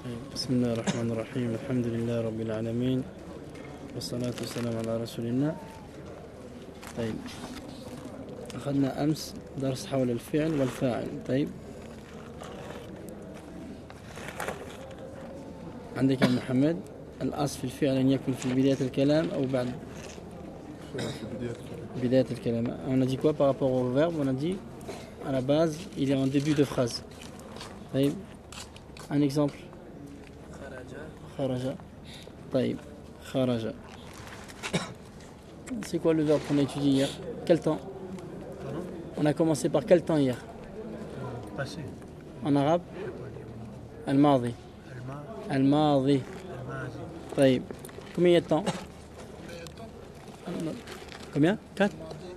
بسم الله الرحمن الرحيم الحمد لله رب العالمين والصلاة والسلام على رسول الله. طيب أخذنا أمس درس حول الفعل والفاعل. طيب عندك يا محمد الأصل في الفعل أن يكون في بداية الكلام أو بعد بداية الكلام. On a dit quoi par rapport au verbe? On a dit à la base il est en début de phrase. طيب un exemple. خرج. طيب خرج. C'est quoi le verbe qu'on a étudié hier? Quel temps? On a commencé par quel temps hier? Passé. En arabe? Al-Madi. Al-Madi. طيب combien il y a de temps? Combien? 4.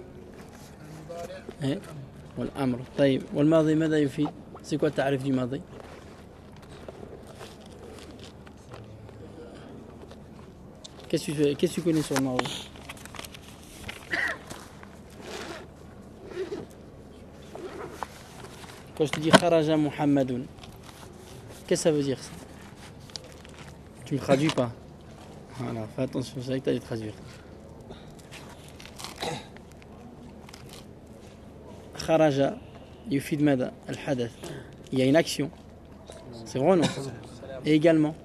والأمر. طيب والماضي ماذا يفيد؟ C'est quoi التعريف du ماضي؟ Qu'est-ce que tu connais sur le Maroc? Quand je te dis Kharaja Muhammadun, qu'est-ce que ça veut dire ça? Tu ne me traduis pas. Voilà, fais attention, c'est vrai que tu allais traduire. Kharaja, yufid mada, al-hadath. Il y a une action. C'est vrai ou non? Et également.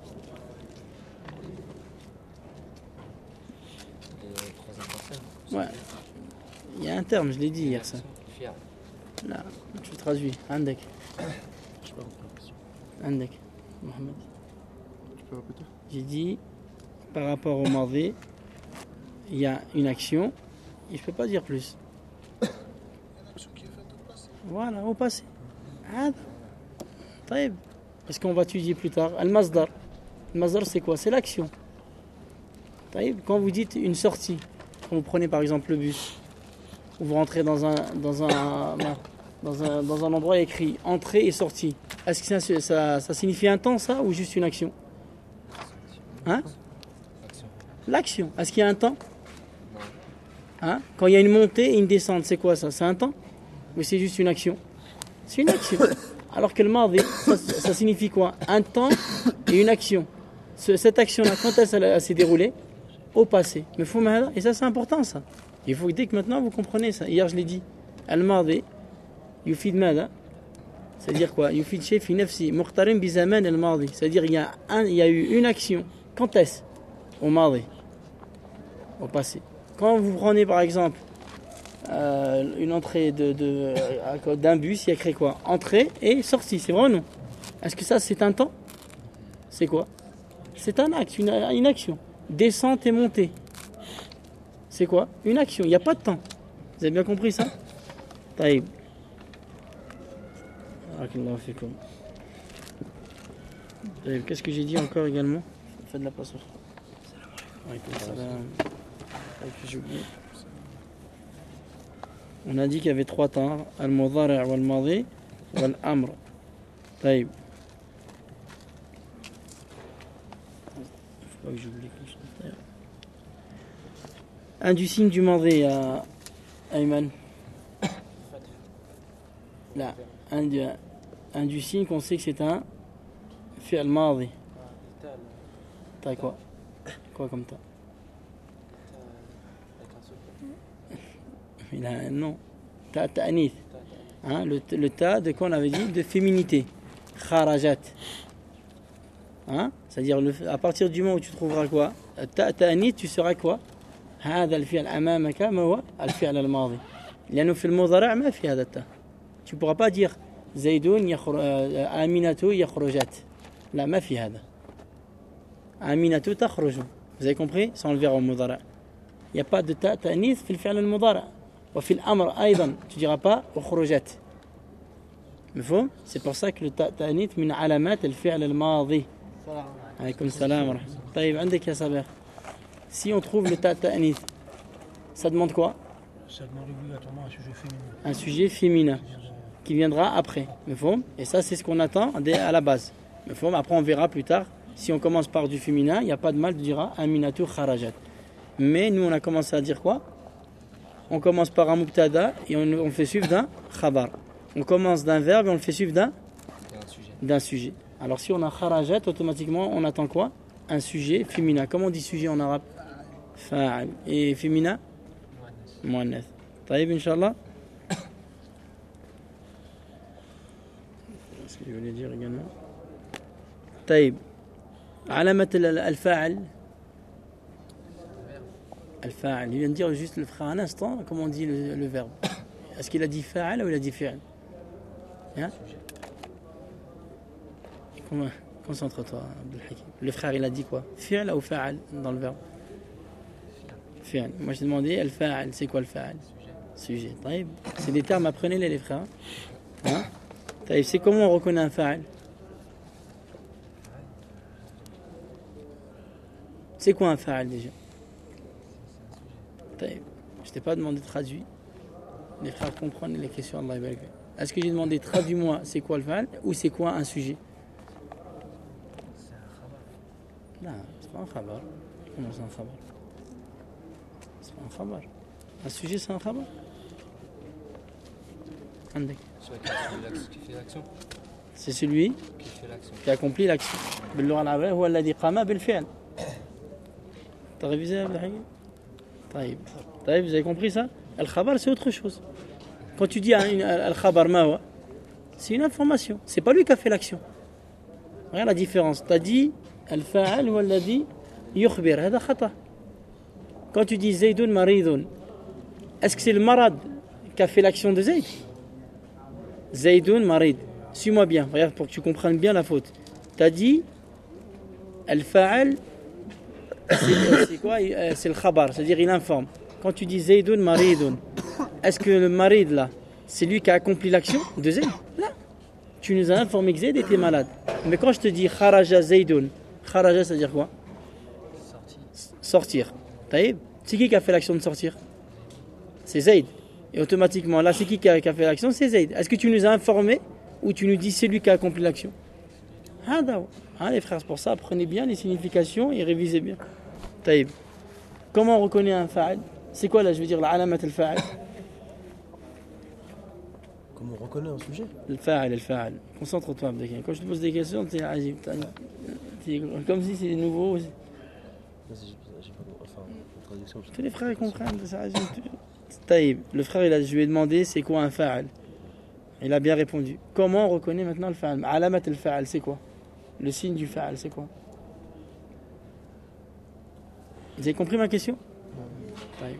Ouais. Il y a un terme, je l'ai dit hier ça. Là, tu le traduis. Andek. Andek. Mohamed. Tu peux répéter? J'ai dit, par rapport au madi, il y a une action, et je ne peux pas dire plus. L'action qui est faite au passé. Voilà, au passé. طيب. Parce qu'on va étudier plus tard. Al-Masdar. Al-Masdar, c'est quoi? C'est l'action. طيب. Quand vous dites une sortie, quand vous prenez par exemple le bus, ou vous rentrez dans un endroit écrit entrée et sortie, est-ce que ça signifie un temps ça ou juste une action? Hein? L'action. Est-ce qu'il y a un temps? Hein? Quand il y a une montée et une descente, c'est quoi ça? C'est un temps? Ou c'est juste une action? C'est une action. Alors que le madi, ça signifie quoi? Un temps et une action. Cette action-là, quand elle s'est déroulée? Au passé. Mais faut et ça c'est important ça. Il faut que dès que maintenant vous comprenez ça. Hier je l'ai dit. Al-Madi yufid mada. C'est-à-dire quoi? Yufid shay fi nafsi muqtarin bi zaman al-madi. C'est-à-dire il y a eu une action. Quand est-ce? Au madi. Au passé. Quand vous prenez par exemple une entrée d'un bus, il y a écrit quoi? Entrée et sortie. C'est vrai ou non? Est-ce que ça c'est un temps? C'est quoi? C'est un acte, une action. Descente et montée. C'est quoi? Une action. Il n'y a pas de temps. Vous avez bien compris ça? Taïb. Qu'est-ce que j'ai dit encore également? Faites de la passe. On a dit qu'il y avait 3 temps. Al-Mudari' wal-Madi wal-Amr. Taïb. Faut pas que j'oublie quelque chose. Un du signe du madi à Ayman. Là, un du signe qu'on sait que c'est un fi'al madi. T'as quoi? Quoi comme t'as? Il a un nom. Ta'anith. Hein, le ta de quoi on avait dit? De féminité. Kharajat. Hein? C'est-à-dire à partir du moment où tu trouveras quoi? Ta'anith, tu seras quoi? هذا الفعل أمامك ما هو الفعل الماضي لأنه في المضارع ما في هذا التاء. Tu pourras pas dire زيدون آمنة يخرجت. لا ما في هذا. آمنة تخرج. Vous avez compris? Sans le verbe au مضارع. Il n'y a pas de تاء تأنيث في الفعل المضارع. وفي الأمر أيضا tu diras pas وخرجت. مفهوم؟ C'est pour ça que le تاء تأنيث من علامات الفعل الماضي. عليكم السلام ورحمة الله. طيب عندك يا صابر. Si on trouve le ta'anith, ça demande quoi? Ça demande obligatoirement un sujet féminin. Un sujet féminin qui viendra après. Et ça, c'est ce qu'on attend à la base. Après, on verra plus tard. Si on commence par du féminin, il n'y a pas de mal de dire aminatu kharajat. Mais nous, on a commencé à dire quoi? On commence par un mubtada et on fait suivre d'un khabar. On commence d'un verbe et on le fait suivre d'un sujet. Alors si on a kharajat, automatiquement on attend quoi? Un sujet féminin. Comment on dit sujet en arabe? Fa'al. Et féminin? Muannath. Taïb, Inch'Allah. Ce que je voulais dire également. Taïb. Alamat al-fa'al. Al-fa'al. Il vient de dire juste le frère un instant, comment on dit le verbe. Est-ce qu'il a dit fa'al ou il a dit fi'al? Hein? Concentre-toi, Abdelhakim. Le frère, il a dit quoi? Fi'al ou fa'al dans le verbe? Fi'al. Moi, je t'ai demandé, al-fa'al, c'est quoi le fa'al? Sujet. Taïb. C'est des termes, apprenez-les, les frères. Hein? Taïb. C'est comment on reconnaît un fa'al? C'est quoi un fa'al déjà? Taïb. Je t'ai pas demandé de traduire. Les frères comprennent les questions. Allah yabarak. Est-ce que j'ai demandé traduis-moi c'est quoi le fa'al ou c'est quoi un sujet? Non, c'est pas un khabar. Comment c'est un khabar? C'est pas un khabar. Un sujet c'est un khabar. Qui fait l'action. C'est celui qui accomplit l'action. باللغة العربية هو الذي قام بالفعل. T'as révisé Abdelhakim? طيب. طيب, vous avez compris ça? Al-khabar c'est autre chose. Quand tu dis al-khabar ma, c'est une information. C'est pas lui qui a fait l'action. Regarde la différence. Tu as dit al-fa'al huwa alladhi yukhbir. هذا خطأ. Quand tu dis Zaydun maridun, est-ce que c'est le marad qui a fait l'action de Zayd? Zaydun marid. Suis-moi bien, regarde pour que tu comprennes bien la faute. Tu as dit al-fa'al, c'est quoi? C'est le khabar, c'est-à-dire il informe. Quand tu dis Zaydun maridun, est-ce que le marid là, c'est lui qui a accompli l'action de Zayd? Là, tu nous as informé que Zayd était malade. Mais quand je te dis kharaja Zaydun, kharaja ça veut dire quoi? Sortir. Taïb, c'est qui a fait l'action de sortir? C'est Zayd. Et automatiquement, là, c'est qui a fait l'action? C'est Zayd. Est-ce que tu nous as informé ou tu nous dis c'est lui qui a accompli l'action? Ah, les frères, c'est pour ça, apprenez bien les significations et révisez bien. Taïb. Comment on reconnaît un fa'al? C'est quoi là, je veux dire, la alamat al-fa'al? Comment on reconnaît un sujet? Le fa'al. Concentre-toi, Abdelhakim. Quand je te pose des questions, c'est agib. C'est comme si c'est nouveau. J'ai pas enfin, la traduction. Tous les frères comprennent, c'est agib. Taïb. Le frère, je lui ai demandé c'est quoi un fa'al? Il a bien répondu. Comment on reconnaît maintenant le fa'al? Alamat al-fa'al, c'est quoi? Le signe du fa'al, c'est quoi? Vous avez compris ma question? Taïb.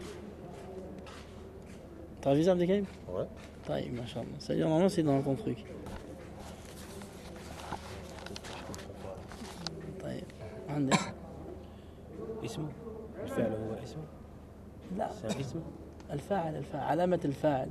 T'as révisé Abdelhakim? Ouais. Taïb, machallah. Ça veut dire normalement c'est dans ton truc. Taïb. عندك. اسمه الفعل هو اسمه؟ لا. C'est un isme? الفاعل علامة الفاعل.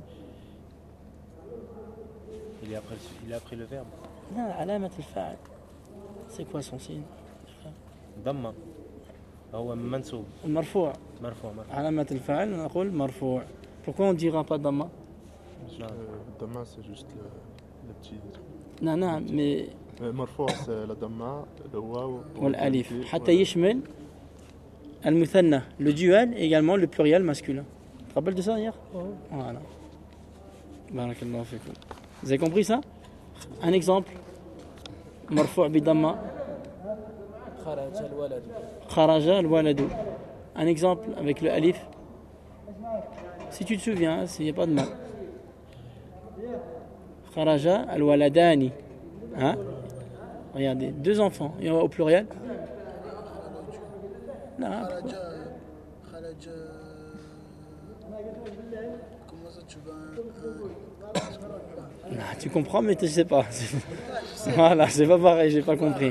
Il est après le verbe. لا, علامة الفاعل. C'est quoi son signe? ضمة. هو منصوب. المرفوع. مرفوع. علامة الفاعل نقول مرفوع. Pourquoi on ne dira pas ضمة? Dama, c'est juste le petit. Non, mais. مرفوع c'est la dama, le waw. والألف. حتى يشمل المثنى, le dual et également le pluriel masculin. Tu te rappelles de ça hier? Voilà. Barakallahu fikum. Vous avez compris ça? Un exemple. مرفوع بضمة. خرج الولد. Un exemple avec le alif. Si tu te souviens, il n'y a pas de mal. Kharaja al-waladani. Hein? Regardez, deux enfants. Et au pluriel? Non. Comment ça tu vas Non, tu comprends, mais tu sais pas. Voilà, c'est pas pareil, j'ai pas compris.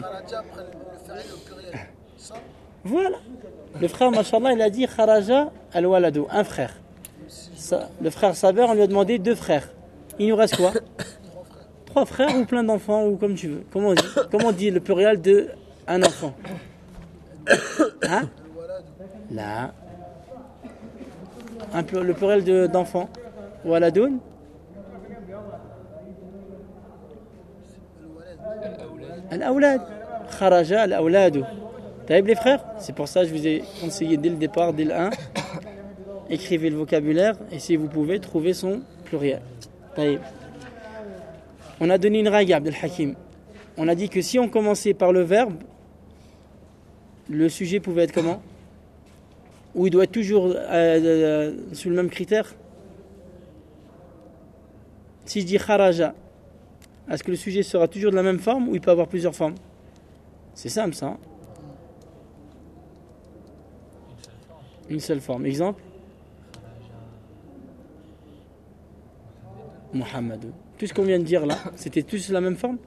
Voilà. Le frère, machallah, il a dit Kharaja al-waladu, un frère. Le frère Saber, on lui a demandé deux frères. Il nous reste quoi? Trois frères ou plein d'enfants, ou comme tu veux. Comment on dit le pluriel de un enfant? Hein? Là. Le pluriel d'enfant. Waladoun. Al-awlad. Kharaja al-awladu. T'as vu les frères? C'est pour ça que je vous ai conseillé dès le départ, dès le 1. Écrivez le vocabulaire et si vous pouvez, trouver son pluriel. Taïb. On a donné une règle à Abdelhakim. On a dit que si on commençait par le verbe, le sujet pouvait être comment? Ou il doit être toujours sur le même critère? Si je dis kharaja, est-ce que le sujet sera toujours de la même forme ou il peut avoir plusieurs formes? C'est simple ça. Hein? Une seule forme. Exemple? Mohamed. Tout ce qu'on vient de dire là, c'était tous la même forme?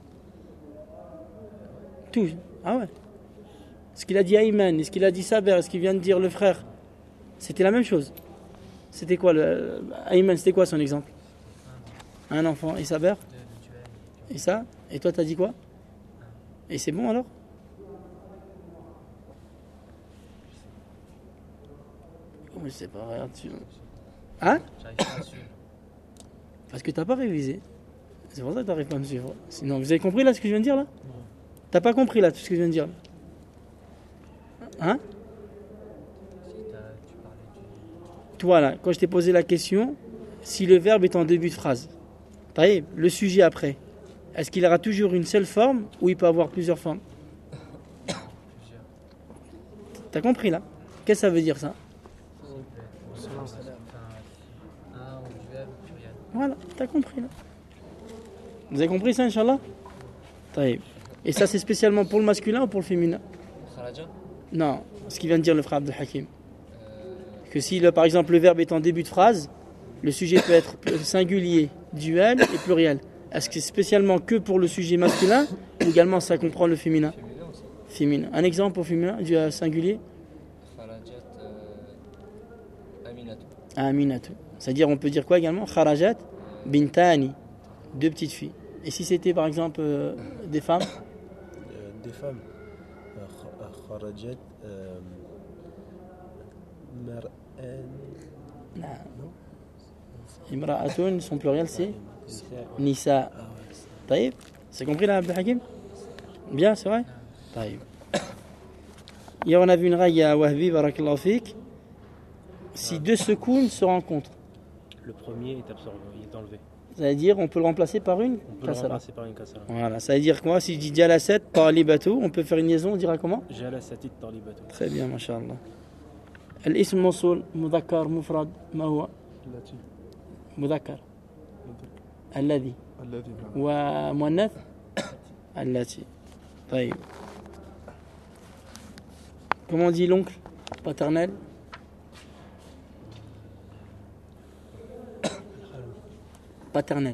Tout. Ah ouais. Ce qu'il a dit Ayman, est-ce qu'il a dit Saber, est-ce qu'il vient de dire le frère? C'était la même chose. C'était quoi Ayman, c'était quoi son exemple? Un enfant. Et Saber? Et ça? Et toi t'as dit quoi? Et c'est bon alors? Je sais pas, regarde tu... Hein? J'arrive pas à suivre. Parce que t'as pas révisé. C'est pour ça que t'arrives pas à me suivre. Sinon, vous avez compris là ce que je viens de dire là? T'as pas compris là tout ce que je viens de dire là? Hein? Si tu parlais du. Toi là, quand je t'ai posé la question, si le verbe est en début de phrase, t'as le sujet après, est-ce qu'il aura toujours une seule forme ou il peut avoir plusieurs formes? Plusieurs. T'as compris là? Qu'est-ce que ça veut dire ça? Enfin, un ou du verbe pluriel. Voilà, t'as compris là. Vous avez compris ça, Inch'Allah? Taïb. Et ça c'est spécialement pour le masculin ou pour le féminin? Kharaja. Non, ce qu'il vient de dire le frère Abdel Hakim. Que si par exemple le verbe est en début de phrase, le sujet peut être singulier, duel et pluriel. Est-ce que c'est spécialement que pour le sujet masculin ou également ça comprend le féminin? Féminin aussi. Féminin. Un exemple au féminin du singulier? Kharajat. Aminatu. Aminatu. C'est-à-dire on peut dire quoi également? Kharajat bintani. Deux petites filles. Et si c'était par exemple des femmes? Des femmes. Kharajat. Mar'an. Non. Imra'atun, son pluriel c'est Nisa. Taïb. C'est compris là, Abdel Hakim? Bien, c'est vrai? Taïb. Hier on a vu une raya à Wahbi, barakallahu fik. Si deux secours se rencontrent, Le premier est absorbé, il est enlevé. ça veut dire on peut le remplacer par une On peut le kasra. remplacer par une kasra. Voilà, ça veut dire quoi? Si je dis Jalasat par Libatu, on peut faire une liaison, on dira comment? Jalasati talibatu. Très bien, mashallah. الاسم موصول مذكر مفرد ما هو؟ التي مذكر الذي الذي نعم. ومؤنث التي. طيب. Comment on dit l'oncle paternel? Paternel.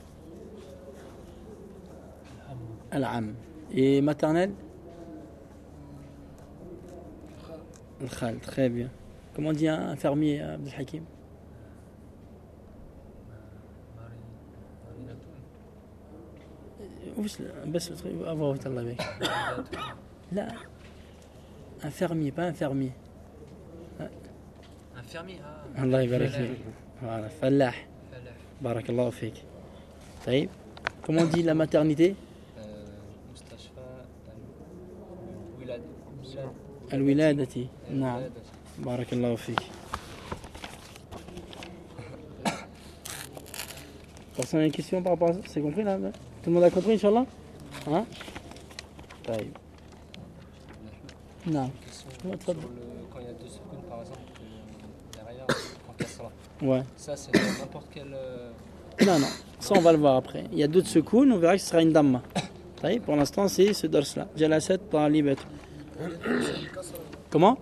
Al-am. Et maternel? Al-khal, très bien. Comment on dit un fermier, Abdel Hakim? بس أبغى الله بك. لا. Un fermier, pas un fermier. Un fermier. Ah. الله يبارك فيك. Voilà, فلاح. Falah. بارك الله فيك. طيب. Comment on dit la maternité? مستشفى. الولادة. الولادة. نعم. الولادة. بارك الله فيك. Personne a une question par rapport à ça? C'est compris là? Tout le monde a compris, Inch'Allah? Hein? طيب. نعم. Question Ouais, très bien. sur quand il y a deux secondes par exemple, derrière, en kasra. Ouais. Ça, c'est n'importe quel. Non, non. Ça, on va le voir après. Il y a d'autres secours, on verra que ce sera une damma. طيب. Pour l'instant, c'est ce dars-là. Jalasat talibat. Comment?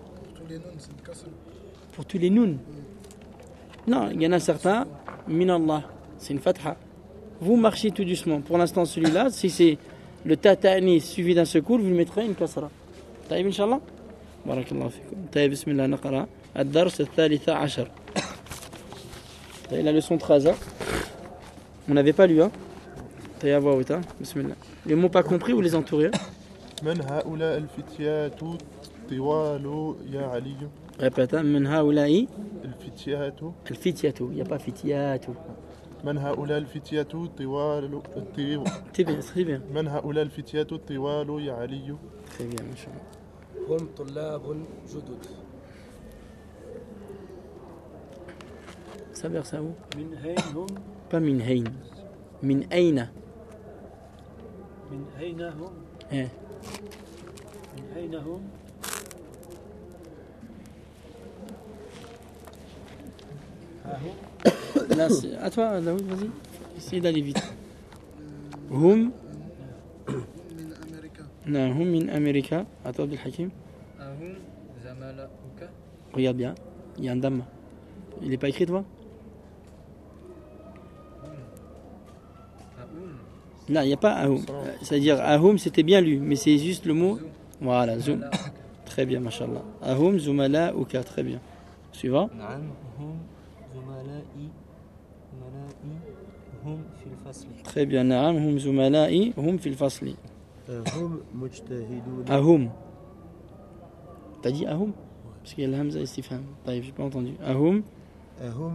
Pour tous les nouns. Non, il y en a certains. Minallah. C'est une fatha. Vous marchez tout doucement. Pour l'instant, celui-là, si c'est le tatani suivi d'un secours, vous le mettrez une kasra. طيب إن شاء الله. بارك الله فيكم. طيب بسم الله نقرأ الدرس الثالث عشر. طيب la leçon 13. Hein. On n'avait pas lu. Hein. طيب à voix haute. Hein. Bismillah. Les mots pas compris, vous les entourez. Hein. من هؤلاء الفتيات طوال يا علي Répète. Hein. من هؤلاء الفتيات الفتية. Il n'y a pas فتيات. من هؤلاء الفتيات طوال Très bien. من هؤلاء الفتيات طوال يا علي Très bien, machallah. هم طلاب جدد. Ça verse à où? من هين هم؟ Pas min hayn. Min ayna. من أين هم؟ إيه. من أين هم؟ ها هم Là, c'est à toi, Daoud, vas-y. Essaye d'aller vite. Hum. Non, hum min America. À toi, Abdel Hakim. أهم زملاؤك Regarde bien. Il y a un dame. Il n'est pas écrit, toi? أهم Là, il n'y a pas ahum. C'est-à-dire, ahum, c'était bien lu, mais c'est juste le mot. Voilà, zoom. زملاؤك Très bien, mashallah. Ahum, zumala, uka. Très bien. Suivant. نعم هم زملائي هم في الفصل. Très bien. Naam, hum zumala'i, hum fil fasli. هم مجتهدون. Ahum. T'as dit ahum? Parce qu'il y a le hamza istifham. Taïb, j'ai pas entendu. Ahum, هم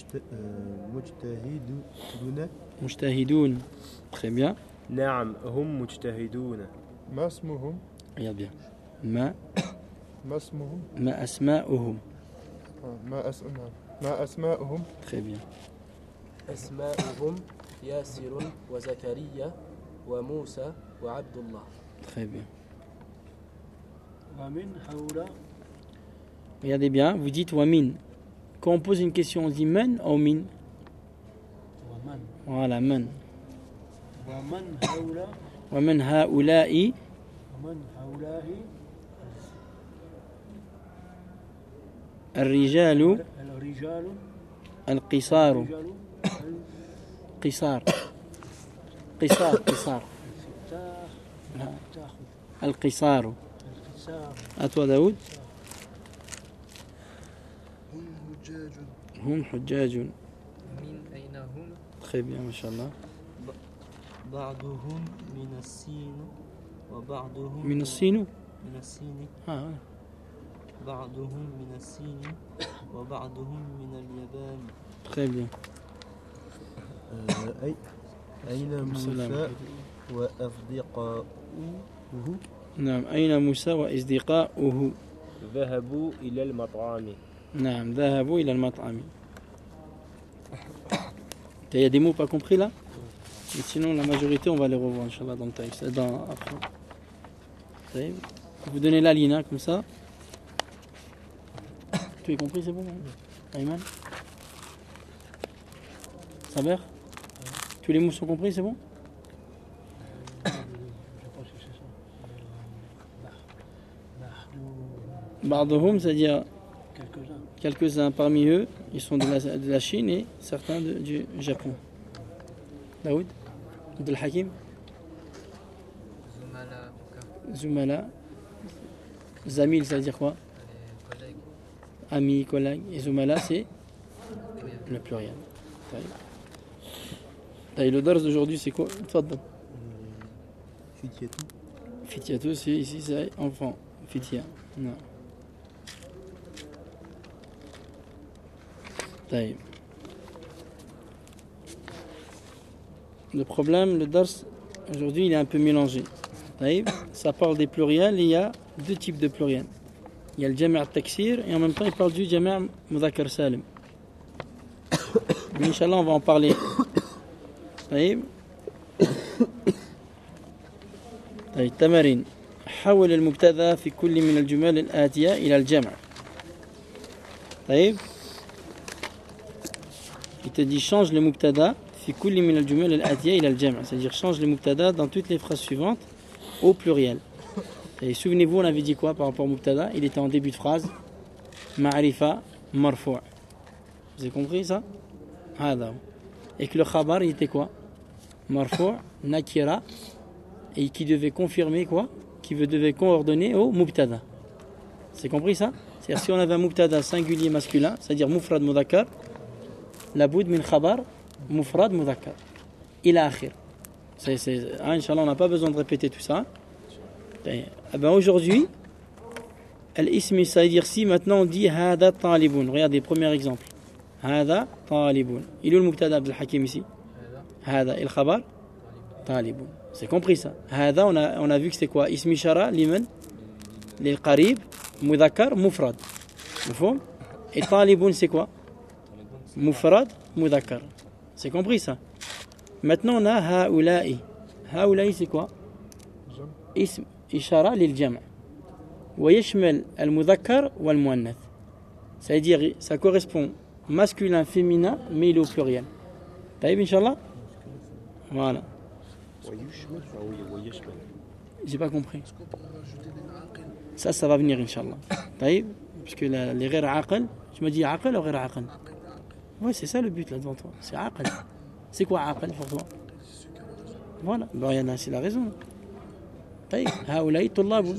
مجتهدون. mujtahidoun. Très bien. نعم هم مجتهدون. ما اسمهم؟ Regarde bien. Ma, ما اسمهم؟ ma asma'uhum. ما أسماءهم؟ Très bien. أسماؤهم ياسر وزكريا وموسى وعبد الله. Très bien. ومن هؤلاء Regardez bien, vous dites wamin. Quand on pose une question, on dit men ou min? ومن Voilà, men. ومن هؤلاء Waman ha'ula'i ومن هؤلاء الرجال الرجال القصار. الرجال قصار. قصار. قصار. تأخذ القصار. القصار À toi, Daoud. هم حجاج. من أين هم Très bien, mashallah. بعضهم من الصين وبعضهم من الصين. من الصين Ah, بعضهم من الصين وبعضهم من اليابان. très bien. أين موسى السلام. وأصدقاؤه. نعم. أين موسى وأصدقاؤه؟ ذهبوا إلى المطعم. نعم. ذهبوا إلى المطعم. Il y a des mots pas compris là? Mais sinon, la majorité, on va les revoir, Inch'Allah, dans le texte. Après. Vous savez, vous donnez la ligne, hein, comme ça. Tu as compris, c'est bon? Hein? Ayman? Saber? Tous les mots sont compris, c'est bon? je pense que c'est ça. Ba'dhum, c'est-à-dire Quelques-uns. quelques-uns parmi eux, ils sont de la Chine et certains du Japon. Daoud? Abdel Hakim? زملاؤك Zumala. Zamil, ça veut dire quoi? les collègues Amis, collègues. Et Zumala, c'est le pluriel. Taïb. Le dars d'aujourd'hui, c'est quoi? Tfaddal. فتية. Fitiato, c'est ici, c'est enfant. Fitia. Non. Taïb. Le problème, le dars, aujourd'hui, il est un peu mélangé. Taïb. Ça parle des pluriels et il y a deux types de pluriels. Il y a le jama' taksir et en même temps, il parle du jama' mudhakkar salim. Mais Inch'Allah, on va en parler. طيب طيب تمارين حول المبتدا في كل من الجمل الآتية إلى الجمع. طيب il te dit change le mubtada في كل من الجمل الآتية إلى الجمع, c'est-à-dire change le mubtada dans toutes les phrases suivantes au pluriel. Et souvenez-vous, on avait dit quoi par rapport au mubtada? Il était en début de phrase ma'rifa marfou'. Vous avez compris ça? هذا. Et que le khabar il était quoi? Marfou', nakira, et qui devait confirmer quoi? Qui devait coordonner au mubtada. C'est compris ça? C'est-à-dire si on avait un mubtada singulier masculin, c'est-à-dire mufrad mudhakkar, laboud min khabar mufrad mudhakkar ila akhir. Inch'Allah, on n'a pas besoin de répéter tout ça. Eh ben aujourd'hui, al-ismi, ça veut dire si maintenant on dit hada talibun. Regardez, premier exemple. هذا طالب. Il est le mubtada Abdel Hakim ici? هذا. Et le khabar? طالب. C'est compris ça? هذا, on a vu que c'est quoi? اسم إشارة لمن? للقريب مذكر مفرد. مفهوم? Et طالب c'est quoi? مفرد مذكر. C'est compris ça? Maintenant on a هؤلاء. هؤلاء c'est quoi? اسم إشارة للجمع ويشمل المذكر والمؤنث. C'est-à-dire ça correspond masculin, féminin, mais il est au pluriel. طيب Inch'Allah. Voilà. J'ai pas compris. Ça va venir Inch'Allah. طيب puisque les غير عاقل, tu me dis عاقل ou غير عاقل? Ouais, c'est ça le but là devant toi. C'est عاقل. C'est quoi عاقل pour toi? Voilà. Bon, il y en a, c'est la raison. طيب هؤلاء طلاب.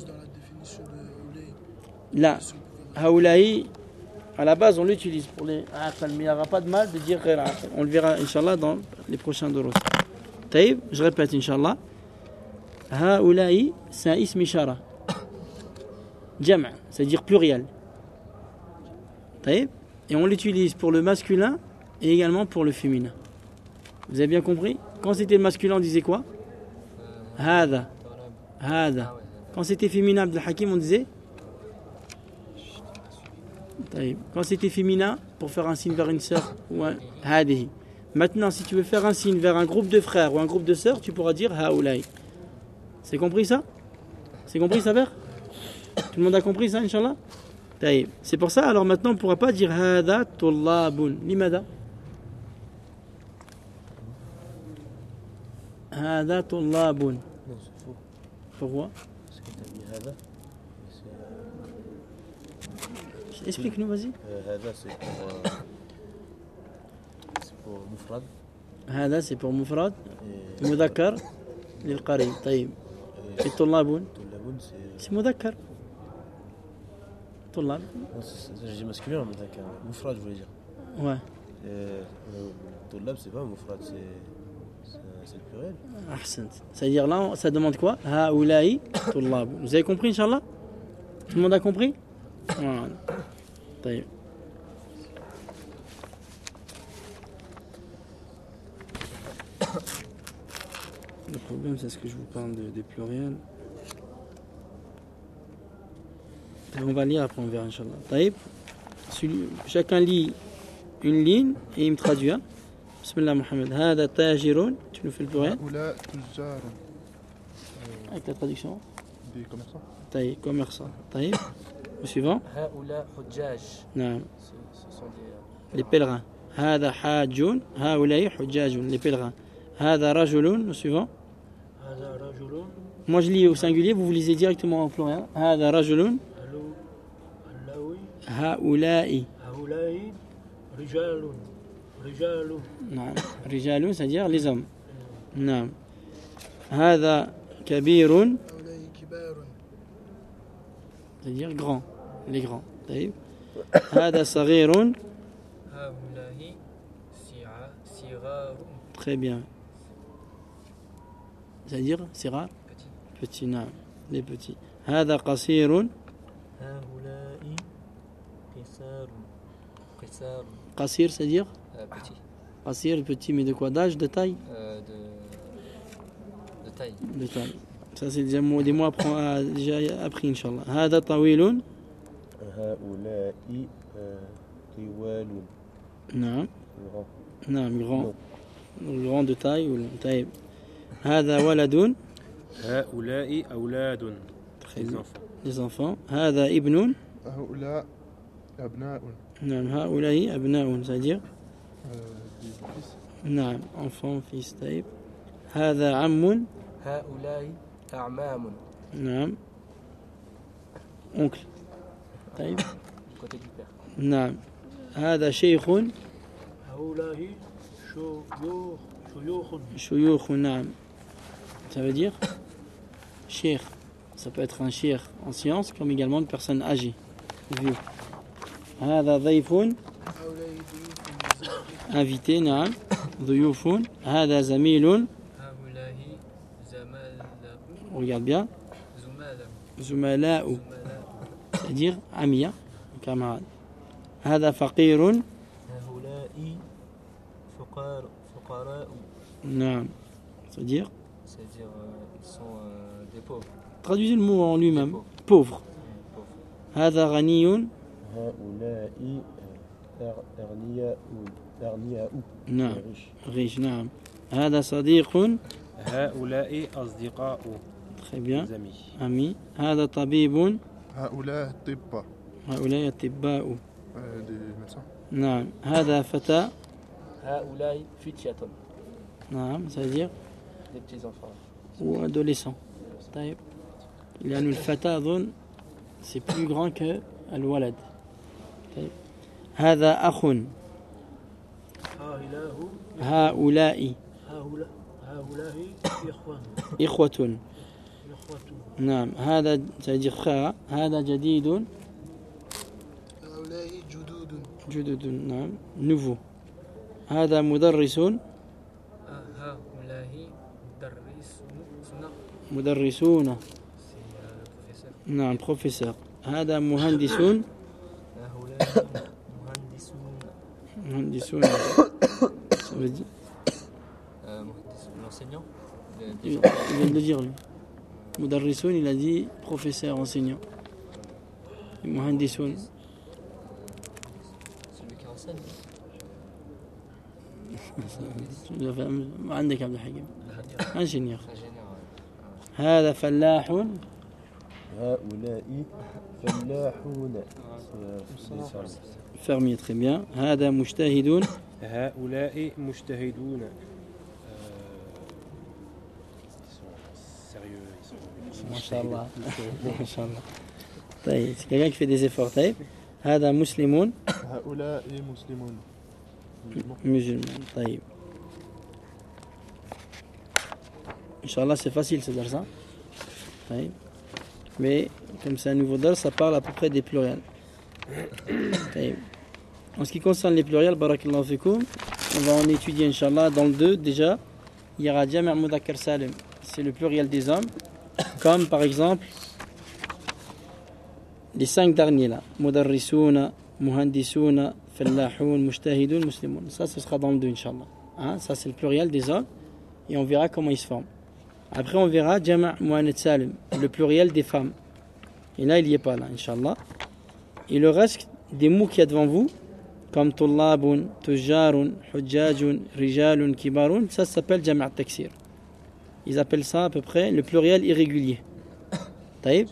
Là, هؤلاء à la base on l'utilise pour les عاقل, mais il n'y aura pas de mal de dire غير عاقل. On le verra Inch'Allah dans les prochains duros. طيب, je répète Inch'Allah. هؤلاء c'est un ism ishara. Jam', c'est-à-dire pluriel. طيب, et on l'utilise pour le masculin et également pour le féminin. Vous avez bien compris? Quand c'était le masculin, on disait quoi? Hada. Hada. Quand c'était féminin, Abdel Hakim, on disait? Quand c'était féminin, pour faire un signe vers une sœur, ou un hadihi. Maintenant, si tu veux faire un signe vers un groupe de frères ou un groupe de sœurs, tu pourras dire haoulaï. C'est compris ça? C'est compris ça, Ber? Tout le monde a compris ça, Inch'Allah? C'est pour ça, alors maintenant, on ne pourra pas dire hada tullabun. Limada? Hada tullabun. Non, c'est faux. Pourquoi? Parce que t'as mis hada. Explique-nous, vas-y. Hada, c'est pour mufrad. هذا c'est pour mufrad مذكر للقريب. طيب الطلاب c'est مذكر طلاب. J'ai dit masculin ou mudhakkar? Mufrad, je voulais dire. Ouais. Tollab, c'est pas mufrad, c'est le pluriel. Ahsant. C'est-à-dire là, ça demande quoi? Haoulaï طلاب. Vous avez compris, Inch'Allah? Tout le monde a compris? Voilà. طيب. Le problème, c'est ce que je vous parle des pluriels. Et on va lire, après on verra, Inch'Allah. Taïb. Chacun lit une ligne et il me traduit. Hein? Bismillah Mohamed. Hada tajirun. Tu nous fais le pluriel? Avec la traduction. Des commerçants. Taïb, commerçant. Taïb. Au suivant. هؤلاء حجاج. Non. Ce sont des Les pèlerins. هذا حاج هؤلاء حجاج. Les pèlerins. هذا رجل. Au suivant. هذا رجل. Moi je lis au singulier, vous lisez directement en pluriel. هذا رجل. هؤلاء. هؤلاء رجال. رجال. نعم. رجال c'est-à-dire les hommes. نعم. هذا كبير. c'est-à-dire grand. Les grands. طيب. هذا صغير. هؤلاء صغار. Très bien. C'est-à-dire c'est rare. Petit. Non. Les petits. هذا قصير. هؤلاء قصار. قصار. قصير c'est-à-dire Petit. قصير petit mais de quoi? D'âge, de taille? De taille. De taille. Ça c'est des mots déjà appris Inch'Allah. هذا طويل. هؤلاء طوال. نعم. نعم grand. Grand de taille ou طيب. هذا ولد. هؤلاء أولاد. Les enfants. هذا ابن. هؤلاء أبناء. نعم. هؤلاء أبناء c'est-à-dire des fils. نعم enfant fils طيب. هذا عم. هؤلاء أعمام. نعم. oncle طيب. Côté du père. نعم. هذا شيخ. هؤلاء شيوخ. شيوخ. نعم. Ça veut dire cheikh. Ça peut être un cheikh en sciences comme également une personne âgée. Vieux. هذا ضيف. invité. نعم. ضيوف. هذا زميل. هؤلاء زملاء. Regarde bien. زملاء. زملاء. c'est-à-dire amis, camarades. هذا فقير. هؤلاء فقراء. نعم. c'est-à-dire C'est-à-dire ils sont des pauvres. traduisez le mot en lui-même. Pauvre. هذا غني. هؤلاء أغنياء. نعم. riche. نعم. هذا صديق. هؤلاء أصدقاء. Très bien. Les amis. Ami. هذا طبيب. هؤلاء طبة. هؤلاء أطباء. Des médecins. نعم. هذا فتى. هؤلاء فتية. نعم. C'est-à-dire Des petits enfants. ou adolescent. طيب. لأن الفتى أظن c'est plus grand que الولد. طيب. هذا أخ. هؤلاء إخوة. نعم. هذا c'est-à-dire frère. هذا جديد. هؤلاء جدود. جدد. نعم. nouveau. هذا مدرس. هؤلاء مدرسون. بروفيسور. نعم. professeur. هذا مهندس. هؤلاء مهندسون. مهندسون. Ça veut dire L'enseignant. il vient de le dire lui. مدرسون il a dit professeur enseignant. مهندسون. Celui qui enseigne. ما عندك عبد الحكيم. ingénieur. Ingénieur. هذا فلاح. هؤلاء فلاحون. fermier très bien. هذا مجتهد. هؤلاء مجتهدون. Ils sont sérieux, ils sont ما شاء الله. ما شاء الله. طيب c'est quelqu'un qui fait des efforts. طيب هذا مسلمون. هؤلاء مسلمون. musulman. طيب Inch'Allah c'est facile ce dars. طيب mais comme c'est un nouveau dars ça parle à peu près des pluriels. طيب. En ce qui concerne les pluriels, barakallahu fikoum, on va en étudier Inch'Allah dans le 2 déjà. Il y aura Jama' Mudhakkar Salim, c'est le pluriel des hommes, comme par exemple les 5 derniers là, Mudarrisouna, Muhandisouna, Fallahoun, Mujtahidoun, Muslimoun. Ça ce sera dans le 2 Inch'Allah. Hein, ça c'est le pluriel des hommes et on verra comment ils se forment. Après on verra Jama' Muannath Salim, le pluriel des femmes. Et là il n'y est pas là Inch'Allah. Et le reste des mots qu'il y a devant vous, comme Tullabun, Tujjarun, Hujjajun, Rijalun, Kibarun, ça s'appelle Jama' Taksir. Ils appellent ça à peu près le pluriel irrégulier. Taïb.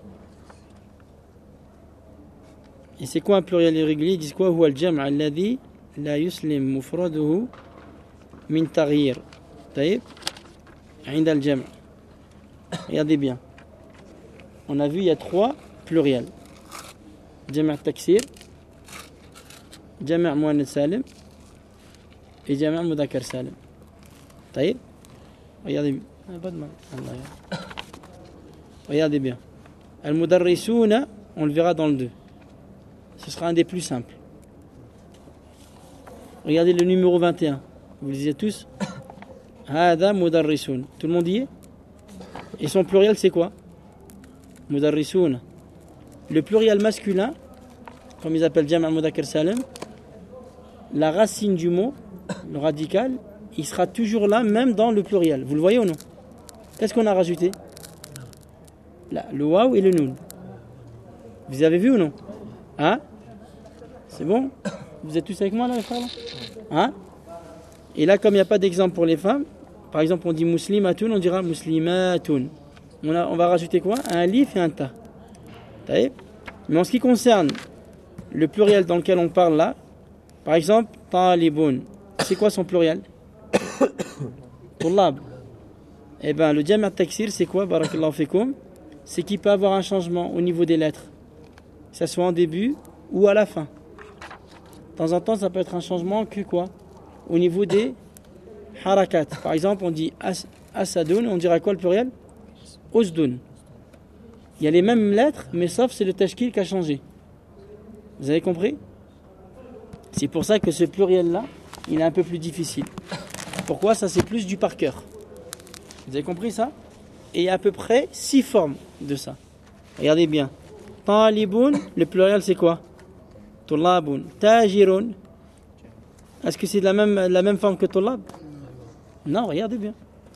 Et c'est quoi un pluriel irrégulier? Ils disent quoi? Huwa al-jam' alladhi la yuslim mufraduhu min taghyir. Taïb. عند الجمع. Regardez bien. On a vu il y a 3 pluriels. Jama' Taksir, Jama' Muannath Salim et Jama' Mudhakkar Salim. طيب. Regardez bien. Pas de mal. Regardez bien. Al-Mudarrisouna, on le verra dans le 2. Ce sera un des plus simples. Regardez le numéro 21. Vous le lisez tous? Hada Mudarrisoun. Tout le monde y est? Et son pluriel c'est quoi? Mudarrisouna. Le pluriel masculin, comme ils appellent Jama' Mudhakkar Salim, la racine du mot, le radical, il sera toujours là, même dans le pluriel. Vous le voyez ou non? Qu'est-ce qu'on a rajouté? Là, le waouh et le noun. Vous avez vu ou non? Hein? C'est bon? Vous êtes tous avec moi là, les frères? Hein? Et là, comme il n'y a pas d'exemple pour les femmes, par exemple, on dit muslimatoun, on dira muslimatoun. On va rajouter quoi? Un alif et un ta. Mais en ce qui concerne le pluriel dans lequel on parle là, par exemple, talibun, c'est quoi son pluriel? Tullab. Eh bien, le Jama' Taksir, c'est quoi? Barakallahu fikoum. C'est qu'il peut avoir un changement au niveau des lettres, que ce soit en début ou à la fin. De temps en temps, ça peut être un changement que quoi? Au niveau des harakat. Par exemple, on dit asadoun, on dira quoi le pluriel? Osdoun. Il y a les mêmes lettres, mais sauf c'est le tashkil qui a changé. Vous avez compris? C'est pour ça que ce pluriel-là, il est un peu plus difficile. Pourquoi? Ça, c'est plus du par cœur. Vous avez compris ça? Et il y a à peu près 6 formes de ça. Regardez bien. Talibun, le pluriel, c'est quoi? Tullabun. Tajirun. Est-ce que c'est de la même forme que Tullab? Non, regardez bien.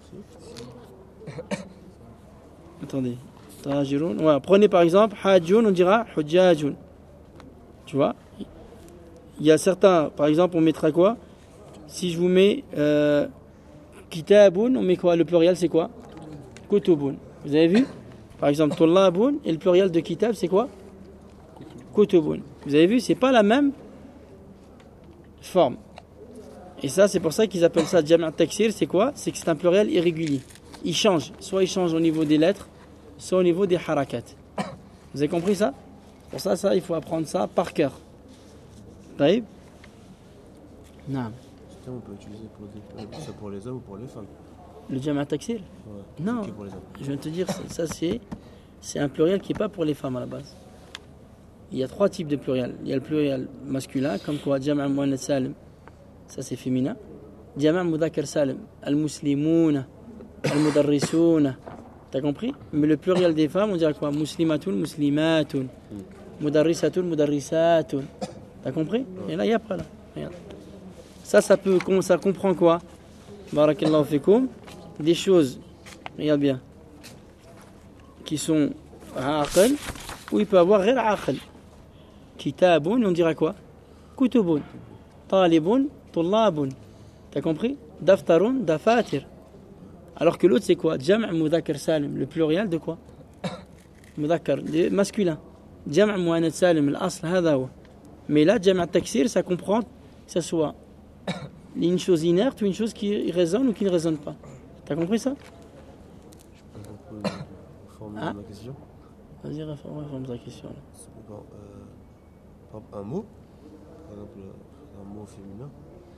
Attendez. Tajirun. Ouais, prenez par exemple Hajjun, on dira Hujjajun. Tu vois? Il y a certains, par exemple, on mettra quoi? Si je vous mets Kitabun, on met quoi? Le pluriel, c'est quoi? Kutubun. Vous avez vu? Par exemple, tullabun, et le pluriel de kitab, c'est quoi? Kutubun. Vous avez vu, c'est pas la même forme. Et ça, c'est pour ça qu'ils appellent ça jam' taksir. C'est quoi? C'est que c'est un pluriel irrégulier. Il change. Soit il change au niveau des lettres, soit au niveau des harakat. Vous avez compris ça? Pour ça, il faut apprendre ça par cœur. Taïb? Non. Ce terme, on peut l'utiliser pour les hommes ou pour les femmes. Le jam' taksir? Ouais. Non. Ok, pour les hommes. Je viens de te dire, ça c'est un pluriel qui n'est pas pour les femmes à la base. Il y a 3 types de pluriel. Il y a le pluriel masculin, comme quoi jam' muannath salim, ça c'est féminin. Jam' mudhakkar salim, al-muslimuna, al-mudarrisouna. T'as compris? Mais le pluriel des femmes, on dirait quoi? Muslimatun, muslimatun. Mudarrisatun, mudarrisatun. T'as compris? Et là, il n'y a pas là. Regarde. Ça comprend quoi? Barakallahu fikoum. Des choses, regarde bien, qui sont aql, ou il peut avoir ghayr aql. Kitabun, on dira quoi? Kutubun. Talibun, tullabun. T'as compris? Daftarun, dafatir. Alors que l'autre c'est quoi? Jam' mudhakkar salim, le pluriel de quoi? Mudhakkar, masculin. Jam' muannath salim, l'asl, hada huwa. Mais là, jam' taksir, ça comprend que ce soit une chose inerte ou une chose qui résonne ou qui ne résonne pas. T'as compris ça? On peut formuler ma question. Vas-y, reforme ta question. Là. Bon, par exemple, un mot, par exemple, un mot féminin.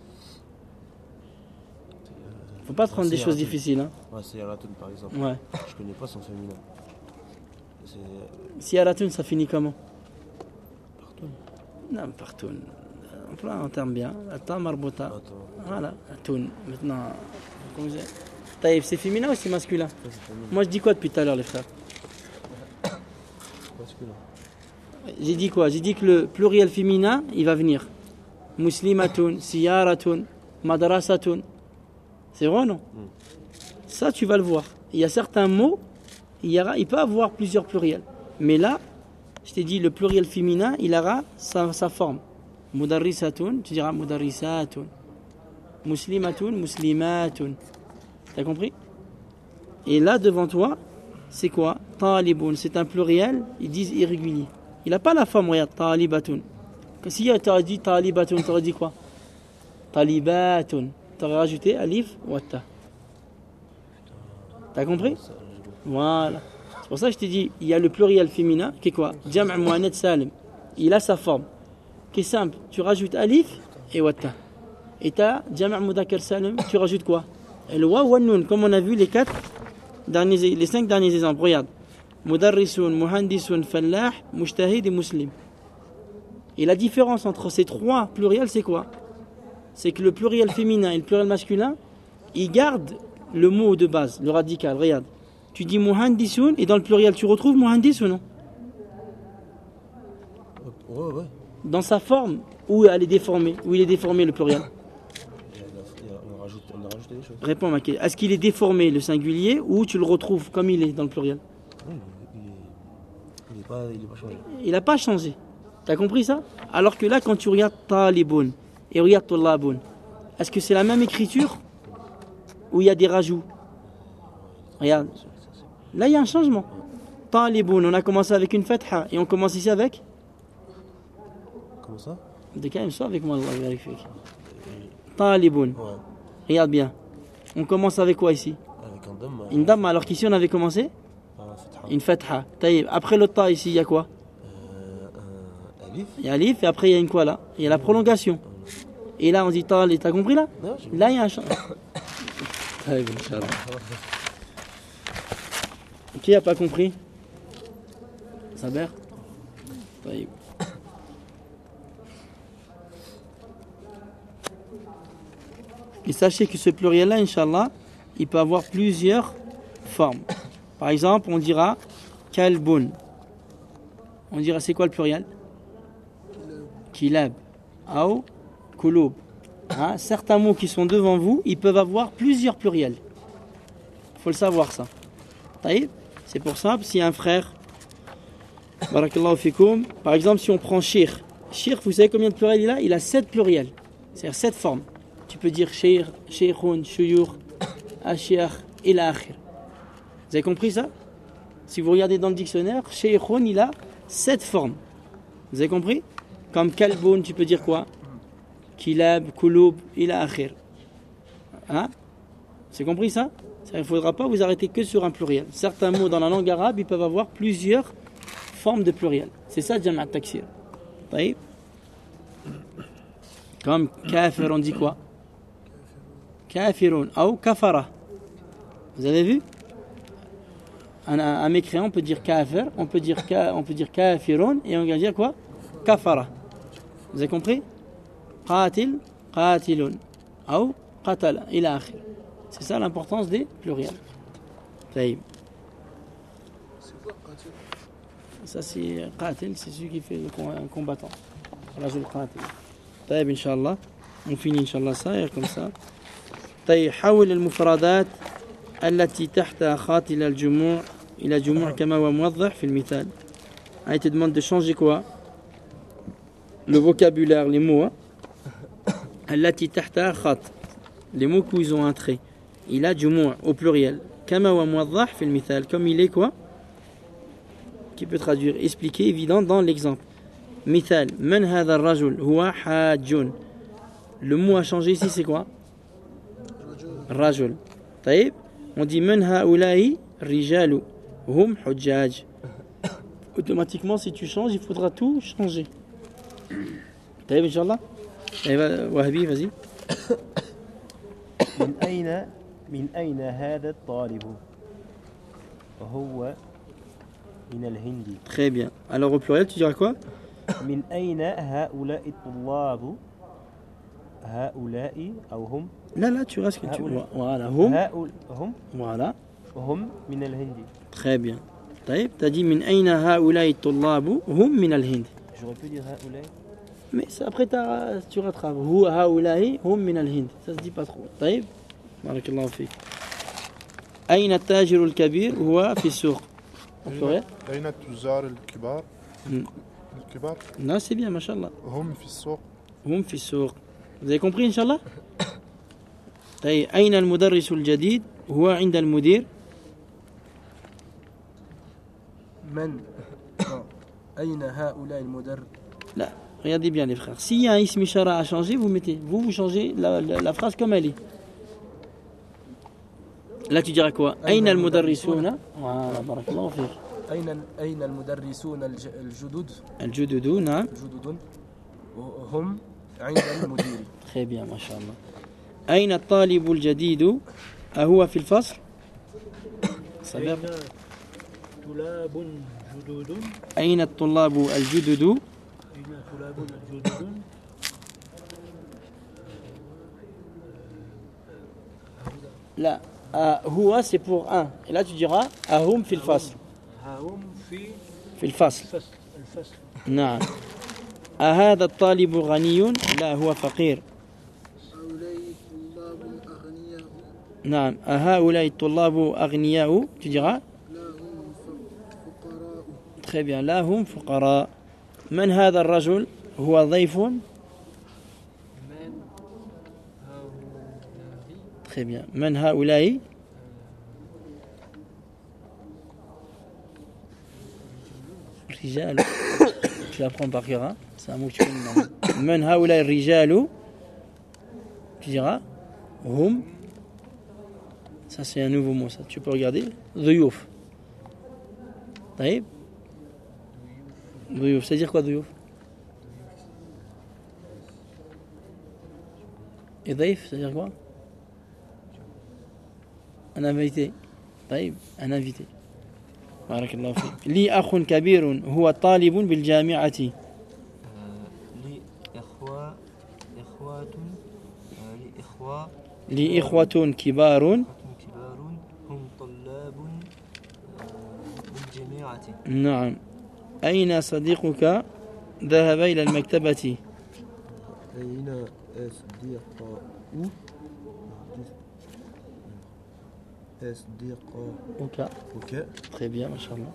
Faut pas te rendre des choses difficiles. Hein. Ouais, c'est Aratun par exemple. Ouais. Je connais pas son féminin. Si Aratun, ça finit comment? Partout. Non, partout. En termes bien. Attends, marbota. Voilà, Atun. Maintenant, comment c'est? Taïf, c'est féminin ou c'est masculin? Moi, je dis quoi depuis tout à l'heure, les frères? Masculin. J'ai dit quoi? J'ai dit que le pluriel féminin, il va venir. Muslimatun, siyaratun, madrasatun. C'est vrai ou non? Ça, tu vas le voir. Il y a certains mots, il peut avoir plusieurs pluriels. Mais là, je t'ai dit, le pluriel féminin, il aura sa forme. Mudarrisatun, tu diras mudarrisatun. Muslimatun, muslimatun. T'as compris? Et là, devant toi, c'est quoi? Talibun, c'est un pluriel, ils disent irrégulier. Il n'a pas la forme, regarde, talibatun. Si tu aurais dit talibatun, tu aurais dit quoi? Talibatun. Tu aurais rajouté alif ou ta. T'as compris? Voilà. C'est pour ça que je t'ai dit, il y a le pluriel féminin, qui est quoi? Jam' muannath salim. Il a sa forme, qui est simple. Tu rajoutes alif et wata. Et t'as jam' mudhakkar salim, tu rajoutes quoi? Et le wa ou nun, comme on a vu les 5 derniers exemples. Regarde. Mudarrisun, muhandisun, fallah, mujtahid et muslim. Et la différence entre ces 3 pluriels, c'est quoi? C'est que le pluriel féminin et le pluriel masculin, ils gardent le mot de base, le radical. Regarde. Tu dis muhandisun et dans le pluriel, tu retrouves muhandis ou non? Ouais. Dans sa forme, où elle est déformée, où il est déformé le pluriel? On a rajouté des choses. Réponds ma question. Est-ce qu'il est déformé le singulier ou tu le retrouves comme il est dans le pluriel? Oui, il n'est pas changé. Il n'a pas changé. T'as compris ça? Alors que là, quand tu regardes talibun et regarde tullabun, est-ce que c'est la même écriture ou il y a des rajouts? Regarde. Là, il y a un changement. Talibun, on a commencé avec une fatha et on commence ici avec? Comment ça? De quand même ça avec moi, Allah vérifie. Talibun. Ouais. Regarde bien. On commence avec quoi ici? Avec un dame. Une dame, alors qu'ici on avait commencé? Une fatha. Taïb. Après le ta ici, il y a quoi? Alif. Il y a alif et après il y a une quoi là? Il y a la prolongation. Et là on dit tal, t'as compris là? Non, Là il y a un changement. Taïb, Inch'Allah. Qui a pas compris? Saber? Taïb. Et sachez que ce pluriel-là, Inch'Allah, il peut avoir plusieurs formes. Par exemple, on dira kalbun. On dira, c'est quoi le pluriel? Kilab. Ou kulub. Hein? Certains mots qui sont devant vous, ils peuvent avoir plusieurs pluriels. Il faut le savoir ça. Taïb. C'est pour ça, si un frère, barakallahu fikoum, par exemple, si on prend shir. Shir, vous savez combien de pluriels il a? Il a 7 pluriels. C'est-à-dire 7 formes. Tu peux dire shir, sheikhun, shuyur, ashiakh, ila akhir. Vous avez compris ça? Si vous regardez dans le dictionnaire, shaykhun, il a 7 formes. Vous avez compris? Comme kalboun, tu peux dire quoi? Kilab, kulub, ila akhir. Hein? C'est compris ça? Il ne faudra pas vous arrêter que sur un pluriel. Certains mots dans la langue arabe, ils peuvent avoir plusieurs formes de pluriel. C'est ça, Jama' al-Taksir. Comme kafir, on dit quoi? Kafirun ou kafara. Vous avez vu? Un mécréant, on peut dire kafir, on peut dire kafirun, et on va dire quoi? Kafara. Vous avez compris? Qatil, qatilun, ou qatala, ila akhir. C'est ça l'importance des pluriels. Taïb. Ça c'est qatil, c'est celui qui fait un combattant. Rajul qatil. Taïb, Inch'Allah. On finit Inch'Allah ça, et comme ça. طيب حول المفردات التي تحتها خط إلى الجموع إلى جموع كما هو موضح في المثال. Il te demande de changer quoi? Le vocabulaire, les mots. التي تحتها خط. Les mots qui ont un trait. Il a جموع au pluriel. كما هو موضح في المثال. Comme il est quoi? Qui peut traduire, expliquer, évident dans l'exemple. مثال من هذا الرجل هو حاج. Le mot à changer ici c'est quoi? رجل. طيب on dit من هؤلاء الرجال هم حجاج. Automatiquement si tu changes il faudra tout changer. طيب إن شاء الله. وهبي vas-y. من أين هذا الطالب؟ هو من الهند. Très bien. Alors au pluriel tu diras quoi? من أين هؤلاء الطلاب؟ هؤلاء أو هم؟ Là tu restes que tu vois. Voilà هم. هم؟ Voilà. هم من الهند. Très bien. طيب t'as dit من أين هؤلاء الطلاب هم من الهند. J'aurais pu dire هؤلاء. Mais après tu rattrapes. هو هؤلاء هم من الهند. Ça se dit pas trop. طيب. بارك الله فيك. أين التاجر الكبير هو في السوق. أين التجار الكبار؟ الكبار؟ Non, c'est bien, mashallah. هم في السوق. هم في السوق. Vous avez compris, Inch'Allah? طيب أين المدرس الجديد هو عند المدير. من أين هؤلاء المدر. Là, regardez bien les frères. S'il y a un ism ishara à changer, vous mettez. Vous changez la phrase comme elle est. Là, tu diras quoi? أين المدرسون. Voilà, بارك الله فيك. أين المدرسون الجدد. الجدد نعم. الجدد هم عند المدير. Très bien, mashallah. أين الطالب الجديد أهو في الفصل. أين طلاب جدد. أين الطلاب الجدد. أين طلاب الجدد. Là, هو c'est pour un. Et là tu diras أهم في الفصل. هم في الفصل. الفصل. نعم. أهذا الطالب غني؟ لا هو فقير. هؤلاء طلاب أغنياء. نعم. أهؤلاء الطلاب أغنياء؟ tu diras لا هم فقراء. très bien. لا هم فقراء. من هذا الرجل؟ هو ضيف. très bien. من هؤلاء؟ رجال. Tu l'apprends par cœur, hein? C'est un mot que tu connais. من هؤلاء الرجال? Tu diras هم. Ça c'est un nouveau mot, ça. Tu peux regarder. ضيوف. طيب. ضيوف, ça veut dire quoi ضيوف? Et ضيف, ça veut dire quoi? Un invité. طيب, un invité. بارك الله فيك. لي أخ كبير هو طالب بالجامعة. لي إخوة كبار هم طلاب بالجامعة. نعم. أين صديقك ذهب إلى المكتبة. أين أصدقاؤك. Très bien, mashallah.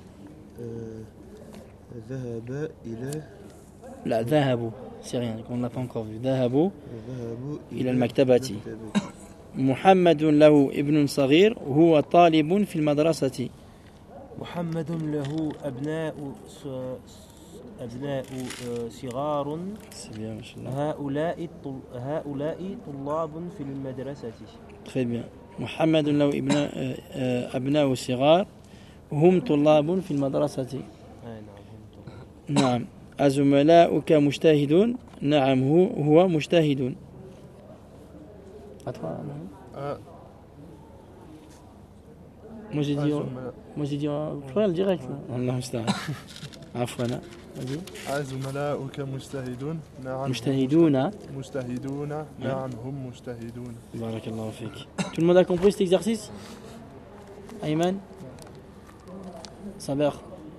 ذهب إلى. لا ذهبوا, c'est rien, on l'a pas encore vu. ذهبوا إلى المكتبة. محمد له ابن صغير هو طالب في المدرسة. محمد له أبناء صغار C'est bien, Inch'Allah. هؤلاء طلاب في المدرسة. Très bien. محمد له أبناء صغار هم طلاب في المدرسة. نعم. نعم. أزملاؤك مجتهدون. نعم هو مجتهد. Moi j'ai dit en pluriel direct là. Allah musta'an. عفوا. Vas-y. أزملاؤك مجتهدون نعم مجتهدون. مجتهدون نعم هم مجتهدون. بارك الله فيك. Tout le monde a compris cet exercice? Ayman? Saber?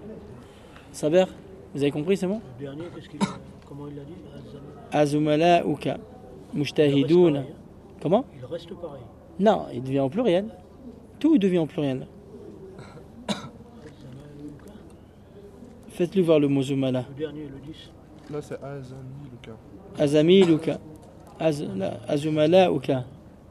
Vous avez compris, c'est bon? Le dernier, comment il l'a dit? Azumala'uka mujtahiduna. Comment? Il reste pareil. Non, il devient en pluriel. Tout devient en pluriel. Faites-lui voir le mot zumala. Le dernier, le 10. Là c'est Azamiluka. Azamiluka. Azumala'uka. Là,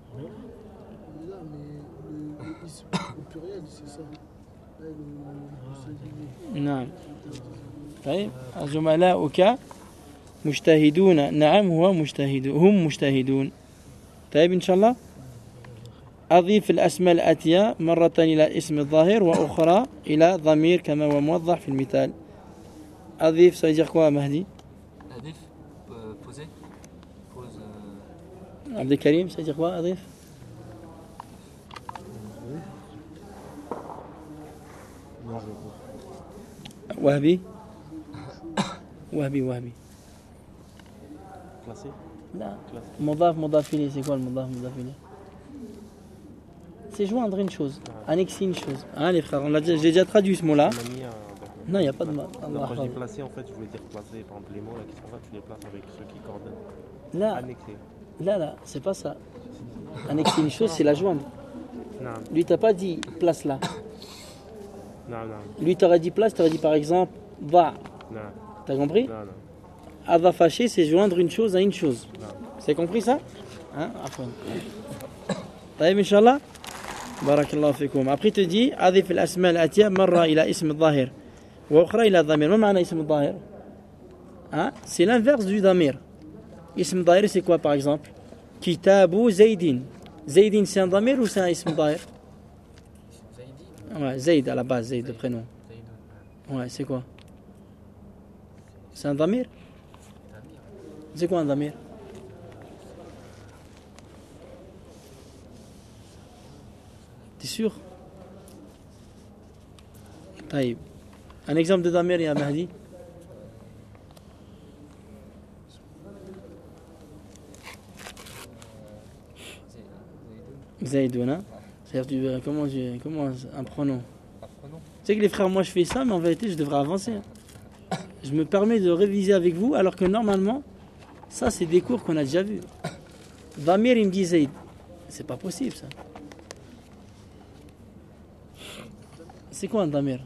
mais le pluriel, c'est ça. Là, نعم. طيب زملاؤك مجتهدون. نعم هم مجتهدون. طيب إن شاء الله. أضيف الأسماء الآتية مرة إلى اسم الظاهر وأخرى إلى ضمير كما هو موضح في المثال. أضيف ça veut dire quoi Mahdi? Adif, poser. Pose. Abdelkarim, ça veut dire quoi أضيف? وهبي. Classé. لا. مضاف إليه, c'est quoi le مضاف إليه? C'est joindre une chose, annexer une chose. Hein les frères, j'ai déjà traduit ce mot-là. Non, il n'y a pas de mal. Quand je dis placer, en fait, je voulais dire placer. Par exemple, les mots là qui sont là, tu les places avec ceux qui coordonnent. Là, Annexer. là, c'est pas ça. Annexer une chose, c'est la joindre. Non, Lui, t'as pas dit place là. non. Lui, t'aurais dit place, t'aurais dit par exemple va. Non, T'as compris? non. Ava fâché, c'est joindre une chose à une chose. Non. C'est compris ça? Hein? Afwan. طيب إن شاء الله. بارك الله فيكم. Après, te dit أضف الأسماء الآتية مرة إلى اسم الظاهر وأخرى إلى الضمير. ما معنى اسم الظاهر؟ Hein? C'est l'inverse du ضمير. اسم الظاهر, c'est quoi par exemple? كتاب زيد. زيد, c'est un ضمير ou c'est un اسم ظاهر? Ouais, Zayd à la base, Zayd, le prénom. Ouais, c'est quoi? C'est un ضمير? C'est quoi un ضمير? T'es sûr? طيب. Un exemple de ضمير يا مهدي. Zayduna. C'est-à-dire comment un pronom. Tu sais que les frères, moi je fais ça, mais en vérité je devrais avancer. Je me permets de réviser avec vous, alors que normalement, ça c'est des cours qu'on a déjà vus. Damir, il me dit Zayd. C'est pas possible ça. C'est quoi un Damir?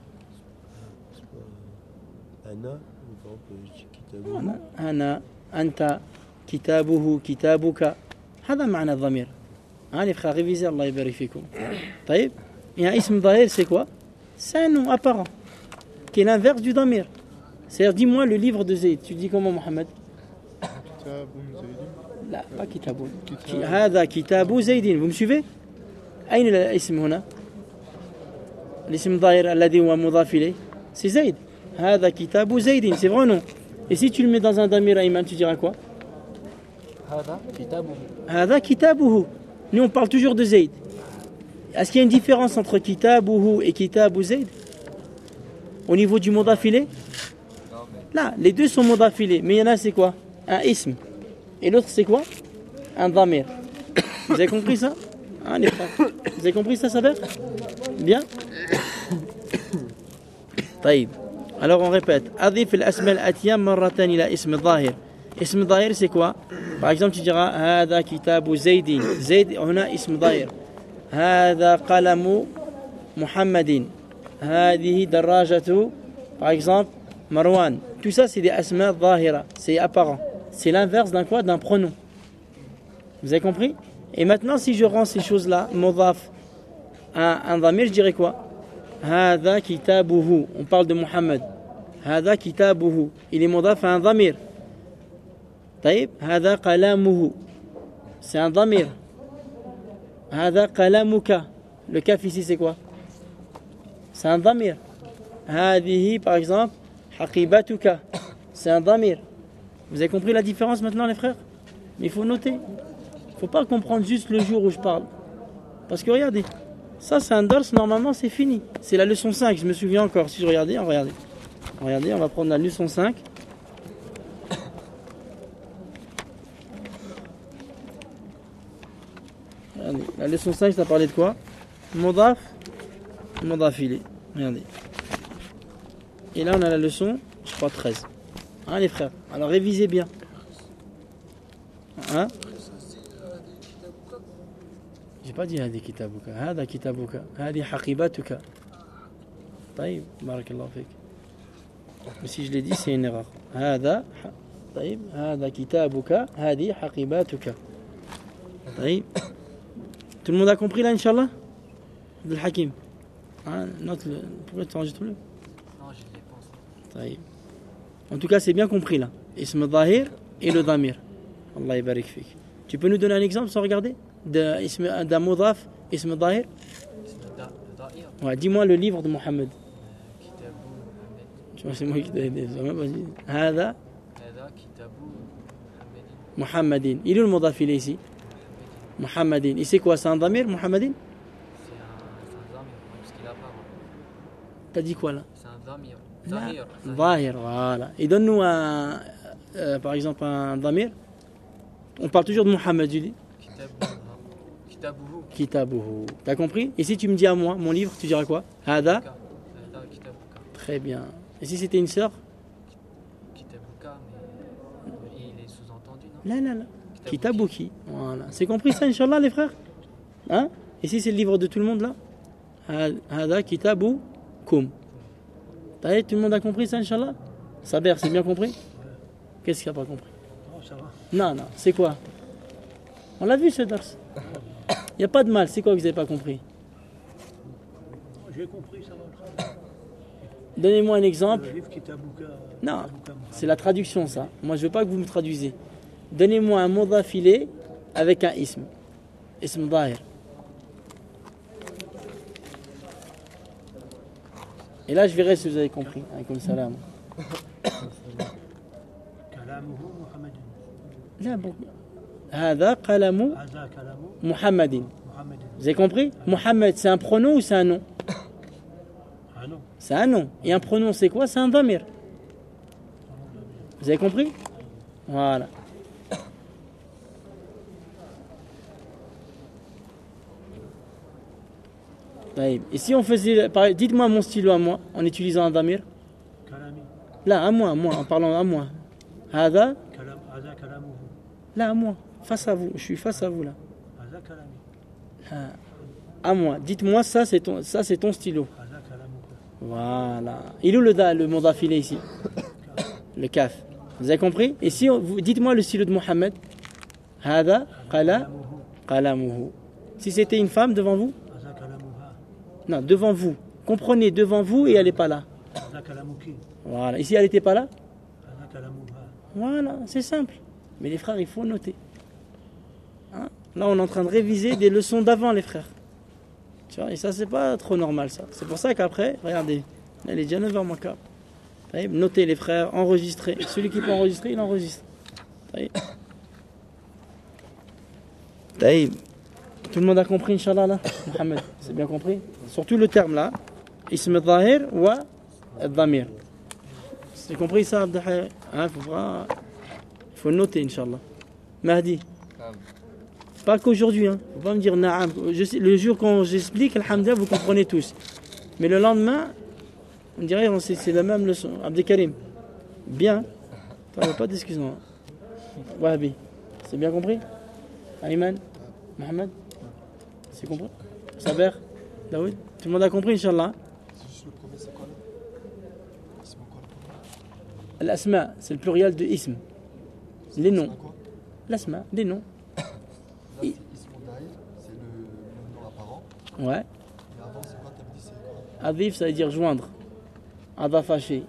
Anna, par exemple, Ana, Anta, Kitabuhu, Kitabuka. هذا معنى الضمير. Hein, les frères, révisez, Allah يبارك فيكم. طيب. Et un ism d'ahir, c'est quoi? C'est un nom apparent, qui est l'inverse du damir. C'est-à-dire, dis-moi le livre de Zayd. Tu dis comment, Mohamed? لا pas كتاب. هذا كتاب زيد. Vous me suivez? أين الاسم هنا؟ الاسم الظاهر الذي هو مضاف إليه c'est Zayd. هذا كتاب زيد. C'est vrai ou non? Et si tu le mets dans un damir Ayman, tu diras quoi? هذا كتابه. Nous on parle toujours de Zayd. Est-ce qu'il y a une différence entre kitabuhu et kitabu Zayd au niveau du mudaf ilay? Là, les deux sont mudaf ilay, mais il y en a c'est quoi? Un ism. Et l'autre c'est quoi? Un damir. Vous avez compris ça? Hein, les frères? Vous avez compris ça, Saber? Bien. طيب. Alors on répète. أضيف الأسماء الآتية مرة إلى اسم الظاهر. اسم الظاهر c'est quoi? Par exemple tu diras هذا كتاب زيد. زيد هنا اسم ظاهر. هذا قلم محمد. هذه دراجة par exemple Marwan. Tout ça c'est des asma ظاهرة, c'est apparent. C'est l'inverse d'un quoi? D'un pronom. Vous avez compris? Et maintenant si je rends ces choses-là mudaf à un dhamir, je dirais quoi? هذا كتابه. On parle de Muhammad. هذا كتابه. Il est مضاف à un ضمير. طيب هذا قلمه. C'est un ضمير. هذا قلمك. Le kaf ici c'est quoi? C'est un ضمير. هذه par exemple حقيبتك. C'est un ضمير. Vous avez compris la différence maintenant les frères? Mais il faut noter. Il ne faut pas comprendre juste le jour où je parle. Parce que regardez, ça c'est un dars, normalement c'est fini. C'est la leçon 5, je me souviens encore. Si je regardais, regardez. Regardez, on va prendre la leçon 5. Regardez, la leçon 5, ça parlait de quoi? Modaf, modaf ilay. Regardez. Et là on a la leçon, je crois 13. Hein les frères? Alors révisez bien. Hein? J'ai pas dit هذه كتابك. هذا كتابك. هذه حقيبتك. طيب بارك الله فيك. Mais si je l'ai dit c'est une erreur. هذا طيب هذا كتابك. هذه حقيبتك. طيب. Tout le monde a compris là Inch'Allah? Abdel Hakim. Hein, note le. Pourquoi tu enregistres le? Non, je l'ai pensé. طيب. En tout cas c'est bien compris là. Ism Zahir et le Damir. Allah yabarik fik. Tu peux nous donner un exemple sans regarder? D'un mudaf, Ism Zahir? Ouais, dis-moi le livre de Mohammed. Kitabou Muhammad. Tu vois, c'est moi qui t'ai aidé. Vas-y. Hada Kitabou Muhammadin. Muhammadin. Il est où le mudaf, il est ici? Muhammadin. Et c'est quoi? C'est un damir, Muhammadin? C'est un zamir, parce qu'il a pas. T'as dit quoi là? C'est un zamir. Là. Zahir. Zahir, voilà. Et donne-nous un, par exemple un damir. On parle toujours de Muhammad, tu dis? Kitabouhu. Kitabuhu. T'as compris? Et si tu me dis à moi, mon livre, tu diras quoi? Hada? Kitabuka. Très bien. Et si c'était une sœur? Kitabuka, mais il est sous-entendu, non? Là, là, là. Kitabuki. Voilà. C'est compris ça, Inch'Allah, les frères? Hein? Et si c'est le livre de tout le monde, là? Hada kitabukum. Tout le monde a compris ça, Inch'Allah? Saber, c'est bien compris? Qu'est-ce qu'il n'a pas compris? Oh, ça va. Non, non. C'est quoi? On l'a vu, ce dars. Il n'y a pas de mal. C'est quoi que vous n'avez pas compris? J'ai compris, ça va. Donnez-moi un exemple. Le livre Kitabouka. Non, c'est la traduction, ça. Moi, je veux pas que vous me traduisez. Donnez-moi un mudaf ilay avec un ism. Ism Zahir. Et là, je verrai si vous avez compris. Alaykoum salam. Kalamuhu Muhammadin. Là, bon. Hada qalamu Haza kalamu Muhammadin. Muhammadin. Vous avez compris? Muhammad, c'est un pronom ou c'est un nom? Ah non. C'est un nom. Et un pronom, c'est quoi? C'est un damir. Vous avez compris? Voilà. Et si on faisait... Dites-moi mon stylo à moi, en utilisant un damir. Kalami. Là, à moi, en parlant à moi. Hada, Haza kalamuhu. là, à moi. Face à vous. Je suis face à vous, là. Haza kalami. Là. À moi. Dites-moi, ça, c'est ton stylo. Haza kalamuka. Voilà. Il est où le mudaf ilay ici? Le kaf. Vous avez compris? Et si dites-moi le stylo de Mohammed. Hada qalamuhu. Si c'était une femme devant vous? Haza kalamuha. Non, devant vous. Comprenez, devant vous et elle n'est pas là. Haza kalamuki. Voilà. Ici, elle n'était pas là? Haza kalamuha. Voilà, c'est simple. Mais les frères, il faut noter. Hein? Là, on est en train de réviser des leçons d'avant, les frères. Tu vois, et ça, c'est pas trop normal, ça. C'est pour ça qu'après, regardez, là, il est déjà 9h moins quart. Notez, les frères, enregistrez. Celui qui peut enregistrer, il enregistre. Taïb. Tout le monde a compris, Inch'Allah, là? Mohamed, c'est bien compris? Surtout le terme, là. Ism Zahir wa Damir. C'est compris, ça, Abdelhaj? Hein, il faut noter, Inch'Allah. Mahdi. Pas qu'aujourd'hui, hein. Faut pas me dire na'am. Le jour quand j'explique, alhamdoulilah, vous comprenez tous. Mais le lendemain, on dirait que c'est la même leçon. Abdelkarim. Bien. Il n'y a pas d'excuse, non. Wahabi. C'est bien compris? Ayman? Mohamed? C'est compris? Saber? Daoud? Tout le monde a compris, Inch'Allah? C'est juste le premier, c'est quoi là? C'est quoi le premier? L'asma, c'est le pluriel de ism. Les noms. Quoi? L'asma, les noms. Là, c'est Ismoul Dahir, c'est le nom apparent. Ouais. Et avant, c'est quoi? T'as dit c'est quoi? Adif, ça veut dire joindre. Adafa shay.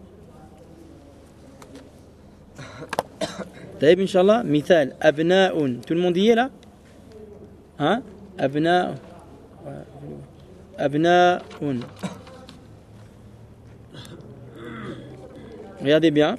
طيب إن شاء الله مثال أبناء tout le monde y est là hein أبناء أبناء regardez bien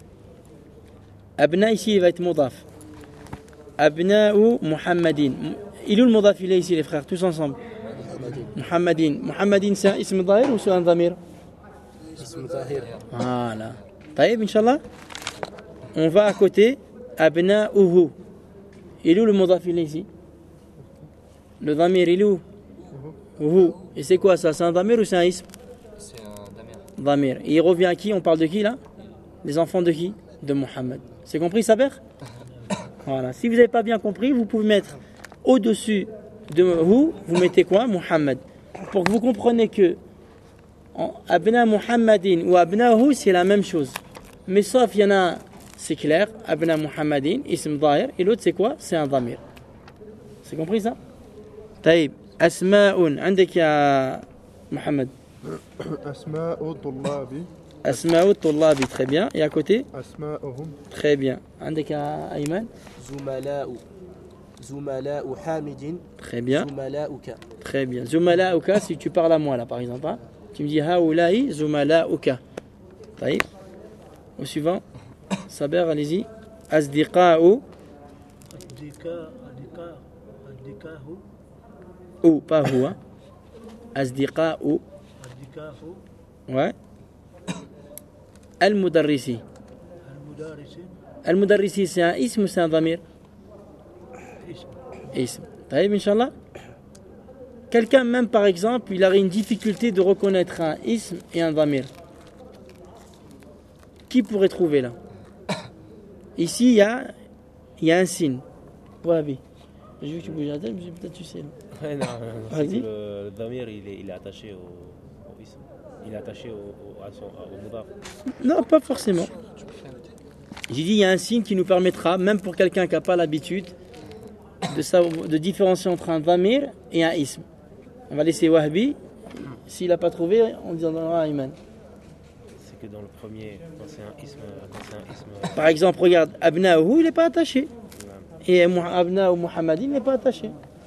أبناء ici il va être مضاف أبناء محمدين il est où le مضاف إليه ici les frères tous ensemble محمدين محمدين c'est un اسم ظاهر ou c'est un ضمير اسم ظاهر. voilà طيب إن شاء الله on va à côté أبناؤه il est où le مضاف إليه ici le ضمير il est où هو et c'est quoi ça c'est un ضمير ou c'est un ism C'est un damir. ضمير et il revient à qui on parle de qui là des enfants de qui de Mohammed c'est compris Saber voilà si vous n'avez pas bien compris vous pouvez mettre au-dessus de hu vous mettez quoi Mohammed pour que vous compreniez que Abna Muhammadin ou Abnahu c'est la même chose mais sauf il y en a c'est clair Abna Muhammadin ism zahir et l'autre c'est quoi c'est un ضمير c'est compris ça طيب أسماء عندك يا محمد أسماء طلابي أسماء الطلاب très bien et à côté أسماءهم très bien عندك يا أيمن زملاء حامد très bien زملاؤك. très bien زملاؤك si tu parles à moi là par exemple hein, tu me dis هؤلاء زملاؤك طيب au suivant Saber allez-y أصدقاء ou pas vous hein أصدقاء ouais المدرسي المدرسي c'est un ism ou c'est un ضمير ism طيب Inch'Allah quelqu'un même par exemple il aurait une difficulté de reconnaître un ism et un ضمير qui pourrait trouver là ici il y a un signe Wahabi j'ai vu que tu bouges la tête mais peut-être tu sais là. Ouais, non, Vas-y. le damir il est attaché au ism. Il est attaché au mudaf. Non, pas forcément. J'ai dit il y a un signe qui nous permettra, même pour quelqu'un qui n'a pas l'habitude, de différencier entre un dhamir et un ism. On va laisser Wahbi. S'il n'a pas trouvé, on dira Ayman. C'est que dans le premier, quand c'est un ism, Par exemple, regarde, Abna'uhu, il n'est pas attaché. Et Abna'u Muhammadin, il n'est pas attaché.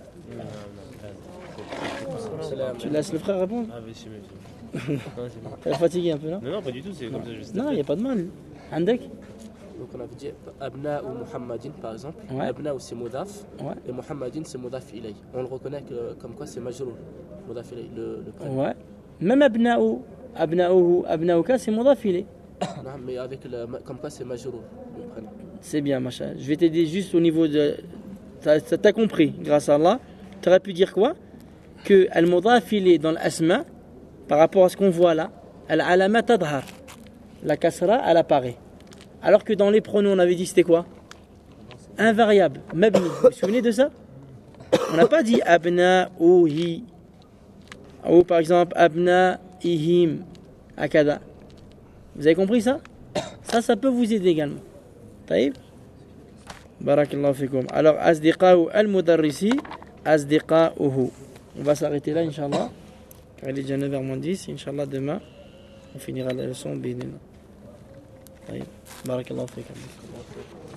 Tu laisses le frère répondre. Ah, mais c'est mieux. Tu es fatigué un peu là. Non, pas du tout, c'est comme ça juste. Non, il n'y a pas de mal. Andek. Donc on avait dit Abna ou Muhammadin par exemple. Ouais. Abna ou c'est Mudaf. Ouais. Et Muhammadin c'est Mudaf ilay. On le reconnaît comme quoi c'est Majrour. Mudaf ilay, le prénom. Ouais. Même Abna'u, Abna'uhu, Abna'uka, c'est modafilé. Non, mais avec comme quoi c'est Majrour, le prénom. C'est bien, machin. Je vais t'aider juste au niveau de. T'as compris, grâce à Allah. Tu aurais pu dire quoi que al-mudafilé dans l'asma, par rapport à ce qu'on voit là, al-alama tadhar. La kasra, elle apparaît. Alors que dans les pronoms, on avait dit c'était quoi invariable, mabni. Vous vous souvenez de ça? On n'a pas dit abna ou hi. Ou par exemple abna ihim akada. Vous avez compris ça? Ça peut vous aider également. طيب barakallahu fikum. Alors asdiqa'u al-mudarrisi asdiqa'uhu. On va s'arrêter là inchallah. Car il est déjà 9h-10. Inchallah demain on finira la leçon. طيب barakallahu fikum.